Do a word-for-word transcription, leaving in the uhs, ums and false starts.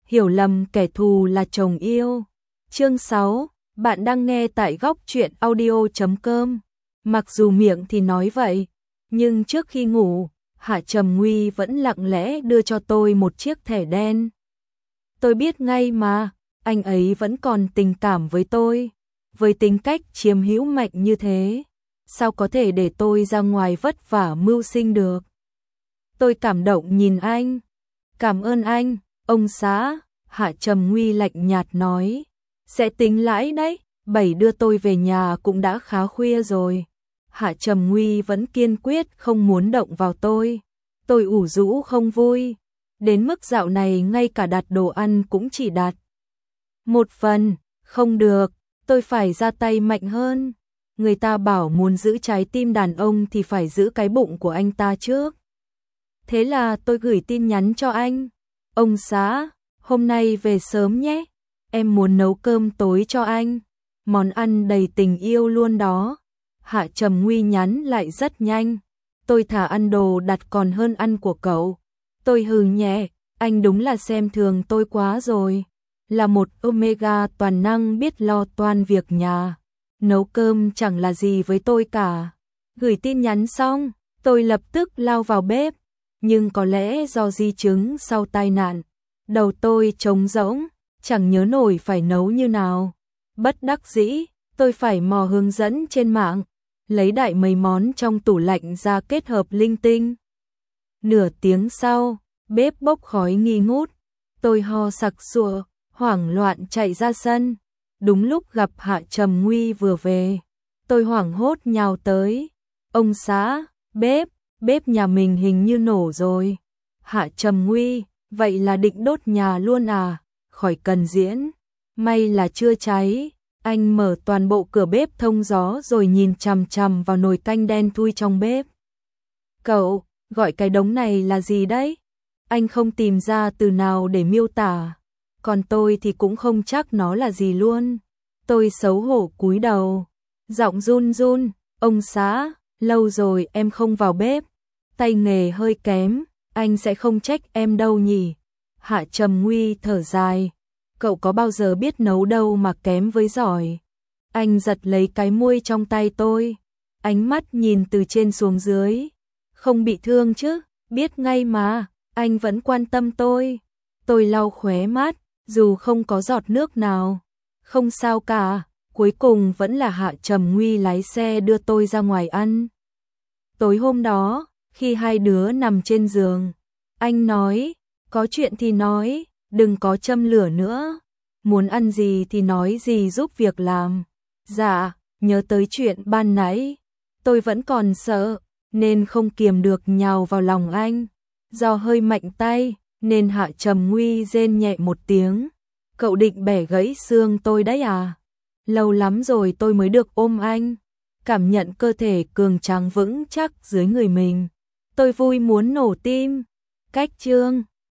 hiểu lầm kẻ thù là chồng yêu. Chương sáu, bạn đang nghe tại góc truyện audio chấm com. Mặc dù miệng thì nói vậy, nhưng trước khi ngủ, Hạ Trầm Nguy vẫn lặng lẽ đưa cho tôi một chiếc thẻ đen. Tôi biết ngay mà, anh ấy vẫn còn tình cảm với tôi, với tính cách chiếm hữu mạnh như thế, sao có thể để tôi ra ngoài vất vả mưu sinh được. Tôi cảm động nhìn anh. Cảm ơn anh, ông xã, Hạ Trầm Nguy lạnh nhạt nói. Sẽ tính lãi đấy, bảy đưa tôi về nhà cũng đã khá khuya rồi. Hạ Trầm Nguy vẫn kiên quyết không muốn động vào tôi. Tôi ủ rũ không vui. Đến mức dạo này ngay cả đặt đồ ăn cũng chỉ đặt một phần, không được, tôi phải ra tay mạnh hơn. Người ta bảo muốn giữ trái tim đàn ông thì phải giữ cái bụng của anh ta trước. Thế là tôi gửi tin nhắn cho anh. Ông xã, hôm nay về sớm nhé. Em muốn nấu cơm tối cho anh. Món ăn đầy tình yêu luôn đó. Hạ Trầm Nguy nhắn lại rất nhanh. Tôi thả ăn đồ đặt còn hơn ăn của cậu. Tôi hừ nhẹ, anh đúng là xem thường tôi quá rồi. Là một Omega toàn năng biết lo toan việc nhà. Nấu cơm chẳng là gì với tôi cả. Gửi tin nhắn xong, tôi lập tức lao vào bếp. Nhưng có lẽ do di chứng sau tai nạn, đầu tôi trống rỗng, chẳng nhớ nổi phải nấu như nào. Bất đắc dĩ, tôi phải mò hướng dẫn trên mạng, lấy đại mấy món trong tủ lạnh ra kết hợp linh tinh. Nửa tiếng sau, bếp bốc khói nghi ngút, tôi ho sặc sụa, hoảng loạn chạy ra sân. Đúng lúc gặp Hạ Trầm Nguy vừa về, tôi hoảng hốt nhào tới. Ông xã, bếp, bếp nhà mình hình như nổ rồi. Hạ Trầm Nguy, vậy là định đốt nhà luôn à? Khỏi cần diễn. May là chưa cháy. Anh mở toàn bộ cửa bếp thông gió rồi nhìn chằm chằm vào nồi canh đen thui trong bếp. Cậu, gọi cái đống này là gì đấy? Anh không tìm ra từ nào để miêu tả. Còn tôi thì cũng không chắc nó là gì luôn. Tôi xấu hổ cúi đầu. Giọng run run, ông xã, lâu rồi em không vào bếp. Tay nghề hơi kém, anh sẽ không trách em đâu nhỉ. Hạ Trầm Nguy thở dài. Cậu có bao giờ biết nấu đâu mà kém với giỏi. Anh giật lấy cái muôi trong tay tôi. Ánh mắt nhìn từ trên xuống dưới. Không bị thương chứ, biết ngay mà, anh vẫn quan tâm tôi. Tôi lau khóe mắt, dù không có giọt nước nào. Không sao cả, cuối cùng vẫn là Hạ Trầm Nguy lái xe đưa tôi ra ngoài ăn. Tối hôm đó, khi hai đứa nằm trên giường, anh nói, có chuyện thì nói, đừng có châm lửa nữa. Muốn ăn gì thì nói gì giúp việc làm. Dạ, nhớ tới chuyện ban nãy, tôi vẫn còn sợ, nên không kiềm được nhào vào lòng anh. Do hơi mạnh tay, nên Hạ Trầm Nguy rên nhẹ một tiếng. Cậu định bẻ gãy xương tôi đấy à? Lâu lắm rồi tôi mới được ôm anh. Cảm nhận cơ thể cường tráng vững chắc dưới người mình. Tôi vui muốn nổ tim. Cách chương